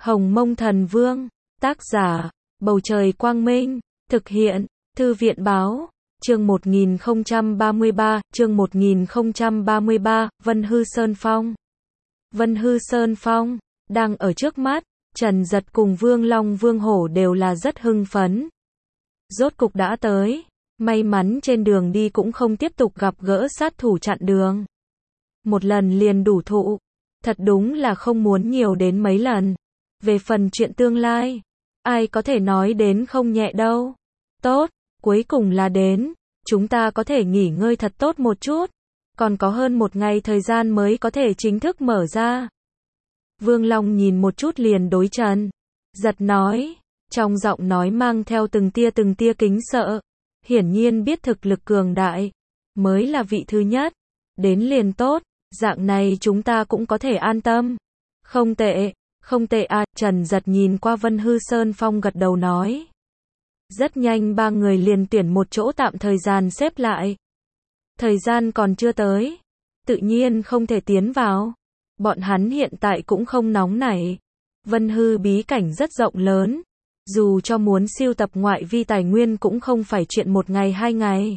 Hồng Mông Thần Vương, tác giả, Bầu Trời Quang Minh, thực hiện, Thư viện Báo, chương 1033, Vân Hư Sơn Phong. Vân Hư Sơn Phong, đang ở trước mắt, Trần Giật cùng Vương Long Vương Hổ đều là rất hưng phấn. Rốt cục đã tới, may mắn trên đường đi cũng không tiếp tục gặp gỡ sát thủ chặn đường. Một lần liền đủ thụ, thật đúng là không muốn nhiều đến mấy lần. Về phần chuyện tương lai, ai có thể nói đến không nhẹ đâu. Tốt, cuối cùng là đến, chúng ta có thể nghỉ ngơi thật tốt một chút. Còn có hơn một ngày thời gian mới có thể chính thức mở ra. Vương Long nhìn một chút liền đối Trần Giật nói, trong giọng nói mang theo từng tia kính sợ. Hiển nhiên biết thực lực cường đại mới là vị thứ nhất. Đến liền tốt, dạng này chúng ta cũng có thể an tâm. Không tệ à, Trần Giật nhìn qua Vân Hư Sơn Phong gật đầu nói. Rất nhanh ba người liền tuyển một chỗ tạm thời gian xếp lại. Thời gian còn chưa tới, tự nhiên không thể tiến vào. Bọn hắn hiện tại cũng không nóng nảy. Vân Hư bí cảnh rất rộng lớn, dù cho muốn siêu tập ngoại vi tài nguyên cũng không phải chuyện một ngày hai ngày.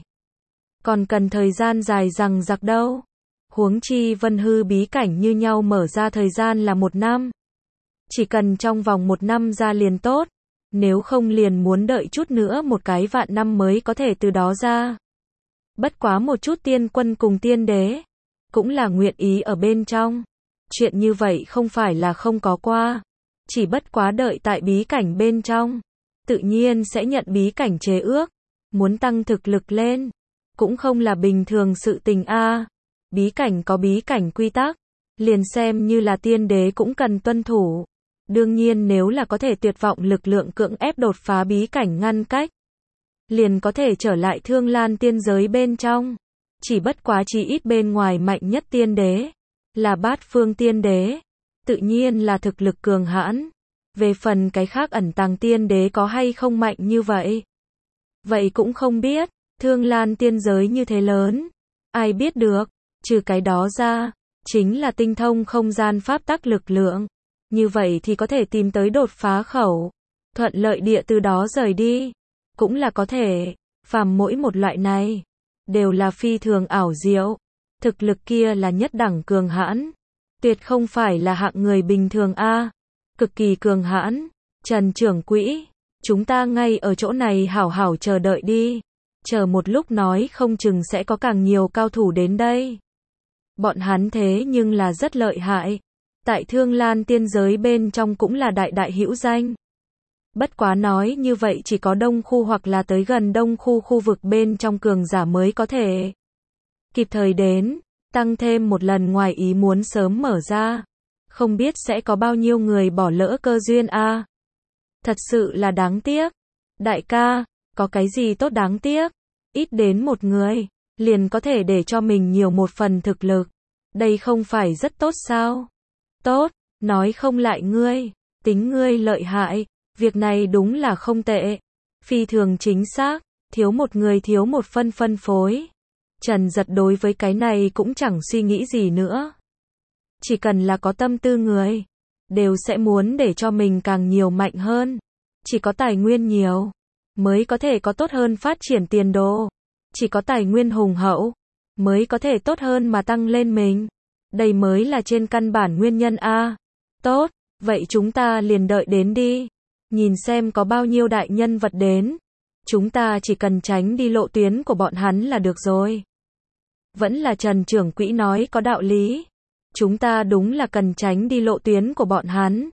Còn cần thời gian dài dằng dặc đâu. Huống chi Vân Hư bí cảnh như nhau mở ra thời gian là 1 năm. Chỉ cần trong vòng 1 năm ra liền tốt, nếu không liền muốn đợi chút nữa một cái vạn năm mới có thể từ đó ra. Bất quá một chút tiên quân cùng tiên đế, cũng là nguyện ý ở bên trong. Chuyện như vậy không phải là không có qua, chỉ bất quá đợi tại bí cảnh bên trong, tự nhiên sẽ nhận bí cảnh chế ước, muốn tăng thực lực lên, cũng không là bình thường sự tình a. Bí cảnh có bí cảnh quy tắc, liền xem như là tiên đế cũng cần tuân thủ. Đương nhiên nếu là có thể tuyệt vọng lực lượng cưỡng ép đột phá bí cảnh ngăn cách, liền có thể trở lại Thương Lan tiên giới bên trong. Chỉ bất quá chỉ ít bên ngoài mạnh nhất tiên đế là Bát Phương tiên đế, tự nhiên là thực lực cường hãn. Về phần cái khác ẩn tàng tiên đế có hay không mạnh như vậy, vậy cũng không biết. Thương Lan tiên giới như thế lớn, ai biết được. Trừ cái đó ra, chính là tinh thông không gian pháp tắc lực lượng. Như vậy thì có thể tìm tới đột phá khẩu, thuận lợi địa từ đó rời đi. Cũng là có thể, phàm mỗi một loại này đều là phi thường ảo diệu. Thực lực kia là nhất đẳng cường hãn, tuyệt không phải là hạng người bình thường a, cực kỳ cường hãn. Trần trưởng quỹ, chúng ta ngay ở chỗ này hảo hảo chờ đợi đi. Chờ một lúc nói không chừng sẽ có càng nhiều cao thủ đến đây. Bọn hắn thế nhưng là rất lợi hại, tại Thương Lan tiên giới bên trong cũng là đại hữu danh. Bất quá nói như vậy chỉ có đông khu hoặc là tới gần đông khu khu vực bên trong cường giả mới có thể kịp thời đến, tăng thêm một lần ngoài ý muốn sớm mở ra. Không biết sẽ có bao nhiêu người bỏ lỡ cơ duyên a. Thật sự là đáng tiếc. Đại ca, có cái gì tốt đáng tiếc? Ít đến một người, liền có thể để cho mình nhiều một phần thực lực. Đây không phải rất tốt sao? Tốt, nói không lại ngươi, tính ngươi lợi hại, việc này đúng là không tệ. Phi thường chính xác, thiếu một người thiếu một phân phối. Trần Giật đối với cái này cũng chẳng suy nghĩ gì nữa. Chỉ cần là có tâm tư người, đều sẽ muốn để cho mình càng nhiều mạnh hơn. Chỉ có tài nguyên nhiều, mới có thể có tốt hơn phát triển tiền đồ. Chỉ có tài nguyên hùng hậu, mới có thể tốt hơn mà tăng lên mình. Đây mới là trên căn bản nguyên nhân a. Tốt, vậy chúng ta liền đợi đến đi. Nhìn xem có bao nhiêu đại nhân vật đến. Chúng ta chỉ cần tránh đi lộ tuyến của bọn hắn là được rồi. Vẫn là Trần trưởng quỹ nói có đạo lý. Chúng ta đúng là cần tránh đi lộ tuyến của bọn hắn.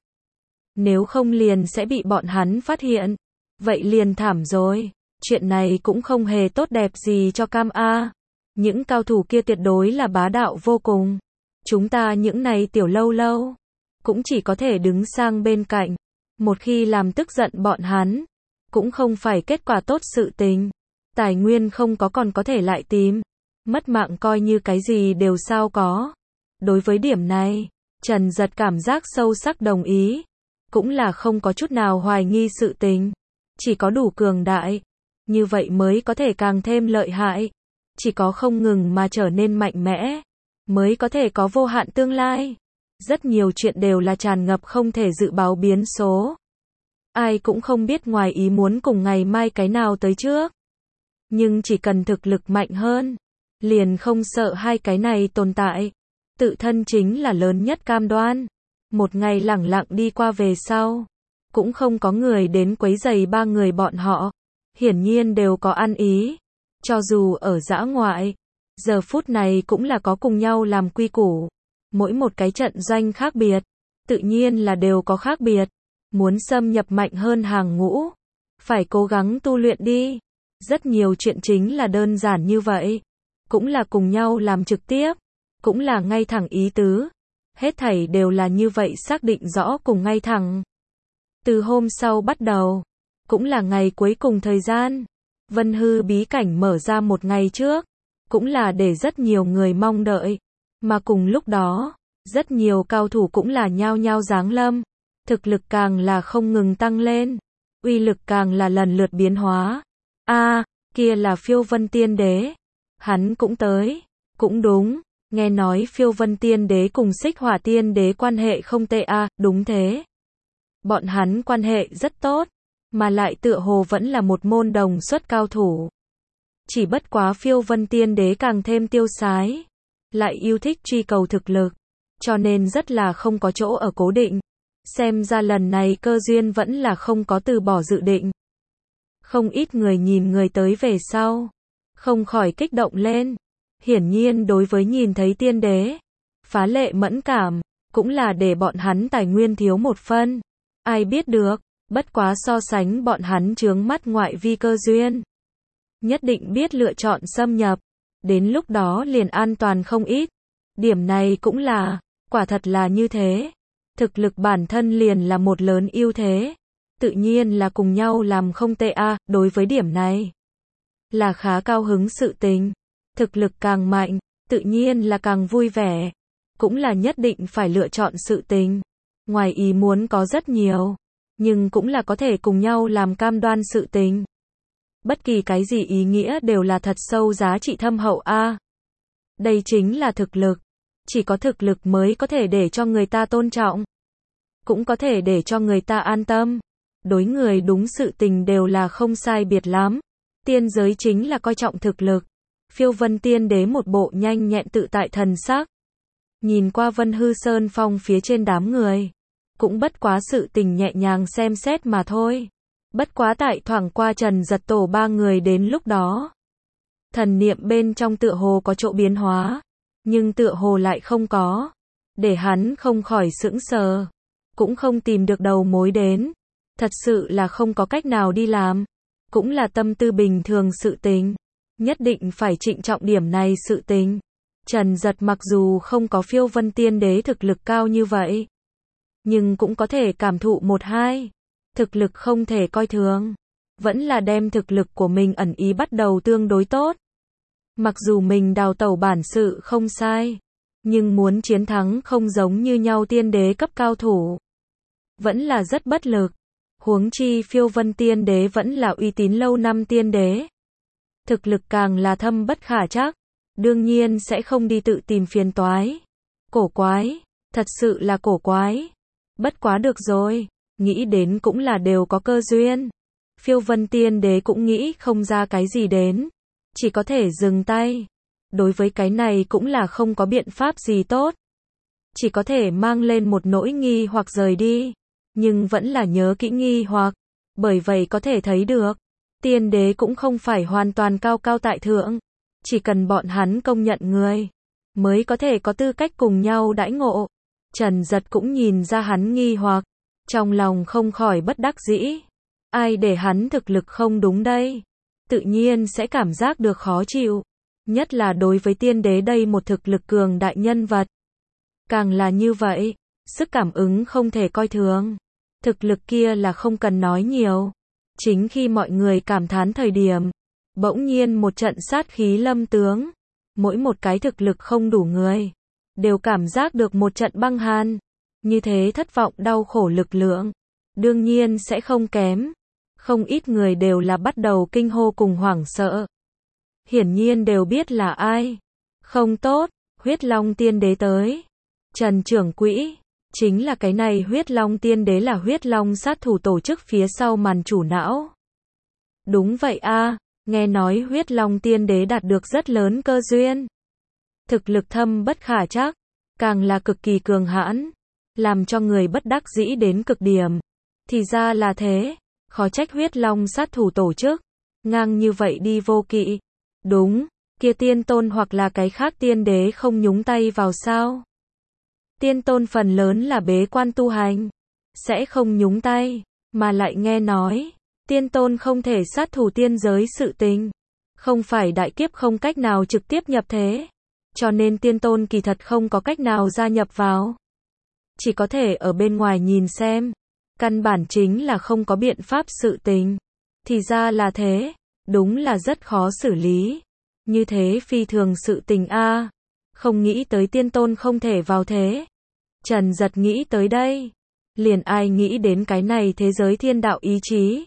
Nếu không liền sẽ bị bọn hắn phát hiện. Vậy liền thảm rồi. Chuyện này cũng không hề tốt đẹp gì cho Cam A. Những cao thủ kia tuyệt đối là bá đạo vô cùng. Chúng ta những này tiểu lâu cũng chỉ có thể đứng sang bên cạnh. Một khi làm tức giận bọn hắn, cũng không phải kết quả tốt sự tình. Tài nguyên không có còn có thể lại tìm. Mất mạng coi như cái gì đều sao có. Đối với điểm này, Trần Giật cảm giác sâu sắc đồng ý. Cũng là không có chút nào hoài nghi sự tình. Chỉ có đủ cường đại, như vậy mới có thể càng thêm lợi hại. Chỉ có không ngừng mà trở nên mạnh mẽ, mới có thể có vô hạn tương lai. Rất nhiều chuyện đều là tràn ngập không thể dự báo biến số. Ai cũng không biết ngoài ý muốn cùng ngày mai cái nào tới trước. Nhưng chỉ cần thực lực mạnh hơn, liền không sợ hai cái này tồn tại. Tự thân chính là lớn nhất cam đoan. Một ngày lẳng lặng đi qua về sau, cũng không có người đến quấy rầy ba người bọn họ. Hiển nhiên đều có ăn ý. Cho dù ở dã ngoại, giờ phút này cũng là có cùng nhau làm quy củ. Mỗi một cái trận doanh khác biệt, tự nhiên là đều có khác biệt. Muốn xâm nhập mạnh hơn hàng ngũ, phải cố gắng tu luyện đi. Rất nhiều chuyện chính là đơn giản như vậy. Cũng là cùng nhau làm trực tiếp, cũng là ngay thẳng ý tứ. Hết thảy đều là như vậy xác định rõ cùng ngay thẳng. Từ hôm sau bắt đầu, cũng là ngày cuối cùng thời gian. Vân Hư bí cảnh mở ra một ngày trước, cũng là để rất nhiều người mong đợi. Mà cùng lúc đó, rất nhiều cao thủ cũng là nhao nhao giáng lâm. Thực lực càng là không ngừng tăng lên, uy lực càng là lần lượt biến hóa. Kia là Phiêu Vân Tiên Đế. Hắn cũng tới. Cũng đúng, nghe nói Phiêu Vân Tiên Đế cùng Xích Hỏa Tiên Đế quan hệ không tệ đúng thế. Bọn hắn quan hệ rất tốt, mà lại tựa hồ vẫn là một môn đồng xuất cao thủ. Chỉ bất quá Phiêu Vân Tiên Đế càng thêm tiêu sái, lại yêu thích truy cầu thực lực, cho nên rất là không có chỗ ở cố định. Xem ra lần này cơ duyên vẫn là không có từ bỏ dự định. Không ít người nhìn người tới về sau, không khỏi kích động lên. Hiển nhiên đối với nhìn thấy tiên đế, phá lệ mẫn cảm, cũng là để bọn hắn tài nguyên thiếu một phân. Ai biết được, bất quá so sánh bọn hắn chướng mắt ngoại vi cơ duyên. Nhất định biết lựa chọn xâm nhập, đến lúc đó liền an toàn không ít. Điểm này cũng là, quả thật là như thế. Thực lực bản thân liền là một lớn ưu thế. Tự nhiên là cùng nhau làm không tệ đối với điểm này. Là khá cao hứng sự tình. Thực lực càng mạnh, tự nhiên là càng vui vẻ. Cũng là nhất định phải lựa chọn sự tình. Ngoài ý muốn có rất nhiều, nhưng cũng là có thể cùng nhau làm cam đoan sự tình. Bất kỳ cái gì ý nghĩa đều là thật sâu giá trị thâm hậu Đây chính là thực lực. Chỉ có thực lực mới có thể để cho người ta tôn trọng. Cũng có thể để cho người ta an tâm. Đối người đúng sự tình đều là không sai biệt lắm. Tiên giới chính là coi trọng thực lực. Phiêu Vân Tiên Đế một bộ nhanh nhẹn tự tại thần sắc. Nhìn qua Vân Hư Sơn Phong phía trên đám người. Cũng bất quá sự tình nhẹ nhàng xem xét mà thôi. Bất quá tại thoảng qua Trần Giật Tổ ba người đến lúc đó. Thần niệm bên trong tựa hồ có chỗ biến hóa. Nhưng tựa hồ lại không có. Để hắn không khỏi sững sờ. Cũng không tìm được đầu mối đến. Thật sự là không có cách nào đi làm. Cũng là tâm tư bình thường sự tình. Nhất định phải trịnh trọng điểm này sự tình. Trần Giật mặc dù không có Phiêu Vân Tiên Đế thực lực cao như vậy, nhưng cũng có thể cảm thụ một hai. Thực lực không thể coi thường. Vẫn là đem thực lực của mình ẩn ý bắt đầu tương đối tốt. Mặc dù mình đào tẩu bản sự không sai, nhưng muốn chiến thắng không giống như nhau tiên đế cấp cao thủ. Vẫn là rất bất lực. Huống chi Phiêu Vân Tiên Đế vẫn là uy tín lâu năm tiên đế. Thực lực càng là thâm bất khả trắc. Đương nhiên sẽ không đi tự tìm phiền toái. Cổ quái. Thật sự là cổ quái. Bất quá được rồi. Nghĩ đến cũng là đều có cơ duyên. Phiêu Vân Tiên Đế cũng nghĩ không ra cái gì đến. Chỉ có thể dừng tay. Đối với cái này cũng là không có biện pháp gì tốt. Chỉ có thể mang lên một nỗi nghi hoặc rời đi. Nhưng vẫn là nhớ kỹ nghi hoặc. Bởi vậy có thể thấy được. Tiên đế cũng không phải hoàn toàn cao cao tại thượng. Chỉ cần bọn hắn công nhận người, mới có thể có tư cách cùng nhau đãi ngộ. Trần Giật cũng nhìn ra hắn nghi hoặc. Trong lòng không khỏi bất đắc dĩ. Ai để hắn thực lực không đúng đây? Tự nhiên sẽ cảm giác được khó chịu. Nhất là đối với tiên đế đây một thực lực cường đại nhân vật. Càng là như vậy, sức cảm ứng không thể coi thường. Thực lực kia là không cần nói nhiều. Chính khi mọi người cảm thán thời điểm, bỗng nhiên một trận sát khí lâm tướng. Mỗi một cái thực lực không đủ người, đều cảm giác được một trận băng hàn. Như thế thất vọng đau khổ lực lượng, đương nhiên sẽ không kém. Không ít người đều là bắt đầu kinh hô cùng hoảng sợ. Hiển nhiên đều biết là ai. Không tốt, Huyết Long Tiên Đế tới. Trần trưởng quỹ, chính là cái này huyết long tiên đế là huyết long sát thủ tổ chức phía sau màn chủ não. Đúng vậy a, nghe nói huyết long tiên đế đạt được rất lớn cơ duyên. Thực lực thâm bất khả trắc, càng là cực kỳ cường hãn, làm cho người bất đắc dĩ đến cực điểm. Thì ra là thế, khó trách huyết long sát thủ tổ chức, ngang như vậy đi vô kỵ. Đúng, kia tiên tôn hoặc là cái khác tiên đế không nhúng tay vào sao? Tiên tôn phần lớn là bế quan tu hành, sẽ không nhúng tay, mà lại nghe nói, tiên tôn không thể sát thủ tiên giới sự tình. Không phải đại kiếp không cách nào trực tiếp nhập thế, cho nên tiên tôn kỳ thật không có cách nào gia nhập vào. Chỉ có thể ở bên ngoài nhìn xem, căn bản chính là không có biện pháp sự tình. Thì ra là thế, đúng là rất khó xử lý. Như thế phi thường sự tình a, không nghĩ tới tiên tôn không thể vào thế. Trần Giật nghĩ tới đây, liền ai nghĩ đến cái này thế giới thiên đạo ý chí.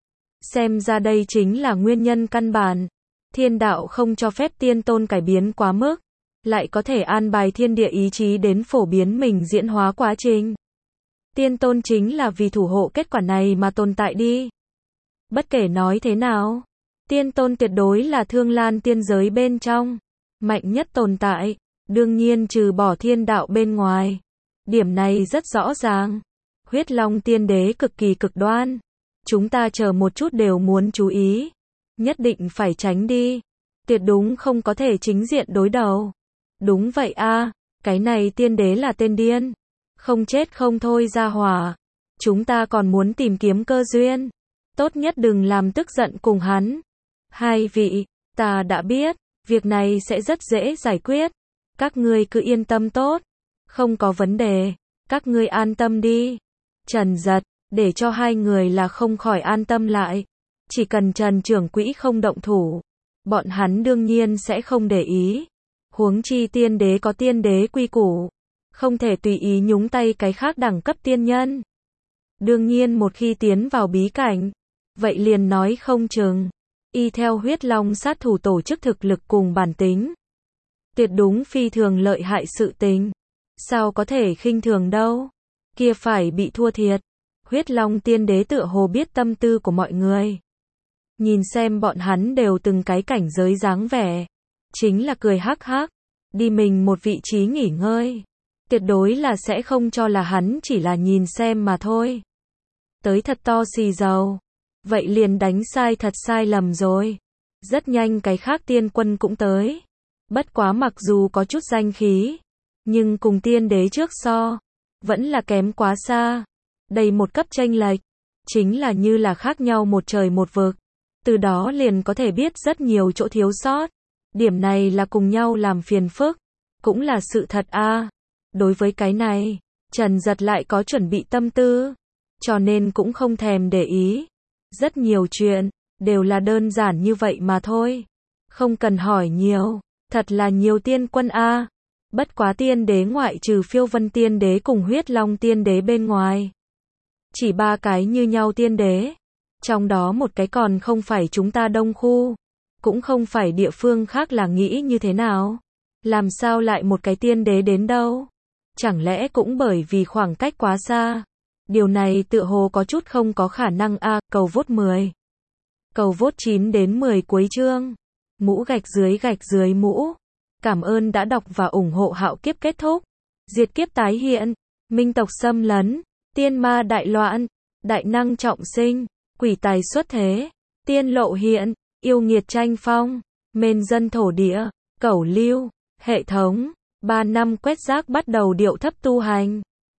Xem ra đây chính là nguyên nhân căn bản. Thiên đạo không cho phép tiên tôn cải biến quá mức, lại có thể an bài thiên địa ý chí đến phổ biến mình diễn hóa quá trình. Tiên tôn chính là vì thủ hộ kết quả này mà tồn tại đi. Bất kể nói thế nào, tiên tôn tuyệt đối là thương lan tiên giới bên trong mạnh nhất tồn tại, đương nhiên trừ bỏ thiên đạo bên ngoài. Điểm này rất rõ ràng. Huyết long tiên đế cực kỳ cực đoan, chúng ta chờ một chút đều muốn chú ý, nhất định phải tránh đi, tuyệt đúng không có thể chính diện đối đầu. Đúng vậy a, cái này tiên đế là tên điên, không chết không thôi ra hỏa. Chúng ta còn muốn tìm kiếm cơ duyên, tốt nhất đừng làm tức giận cùng hắn. Hai vị, ta đã biết, việc này sẽ rất dễ giải quyết, các ngươi cứ yên tâm tốt, không có vấn đề, các ngươi an tâm đi. Trần Giật, để cho hai người là không khỏi an tâm lại, chỉ cần Trần trưởng quỹ không động thủ, bọn hắn đương nhiên sẽ không để ý. Huống chi tiên đế có tiên đế quy củ, không thể tùy ý nhúng tay cái khác đẳng cấp tiên nhân. Đương nhiên một khi tiến vào bí cảnh, vậy liền nói không chừng, y theo huyết long sát thủ tổ chức thực lực cùng bản tính, tuyệt đúng phi thường lợi hại sự tình. Sao có thể khinh thường đâu, kia phải bị thua thiệt. Huyết long tiên đế tựa hồ biết tâm tư của mọi người. Nhìn xem bọn hắn đều từng cái cảnh giới dáng vẻ, chính là cười hắc hắc, đi mình một vị trí nghỉ ngơi. Tuyệt đối là sẽ không cho là hắn chỉ là nhìn xem mà thôi. Tới thật to xì dầu, vậy liền đánh sai thật sai lầm rồi. Rất nhanh cái khác tiên quân cũng tới. Bất quá mặc dù có chút danh khí, nhưng cùng tiên đế trước so, vẫn là kém quá xa. Đây một cấp chênh lệch, chính là như là khác nhau một trời một vực. Từ đó liền có thể biết rất nhiều chỗ thiếu sót. Điểm này là cùng nhau làm phiền phức, cũng là sự thật a. Đối với cái này, Trần Giật lại có chuẩn bị tâm tư, cho nên cũng không thèm để ý. Rất nhiều chuyện, đều là đơn giản như vậy mà thôi. Không cần hỏi nhiều, thật là nhiều tiên quân a. Bất quá tiên đế ngoại trừ Phiêu Vân tiên đế cùng Huyết Long tiên đế bên ngoài, chỉ ba cái như nhau tiên đế. Trong đó một cái còn không phải chúng ta Đông khu, cũng không phải địa phương khác là nghĩ như thế nào. Làm sao lại một cái tiên đế đến đâu? Chẳng lẽ cũng bởi vì khoảng cách quá xa? Điều này tựa hồ có chút không có khả năng a. Cầu vote 10. Cầu vote 9 đến 10 cuối chương. Mũ gạch dưới mũ. Cảm ơn đã đọc và ủng hộ Hạo Kiếp kết thúc. Diệt kiếp tái hiện. Minh tộc xâm lấn. Tiên ma đại loạn. Đại năng trọng sinh. Quỷ tài xuất thế. Tiên lộ hiện. Yêu nghiệt tranh phong. Mên dân thổ địa. Cẩu lưu. Hệ thống. 3 năm quét rác bắt đầu điệu thấp tu hành.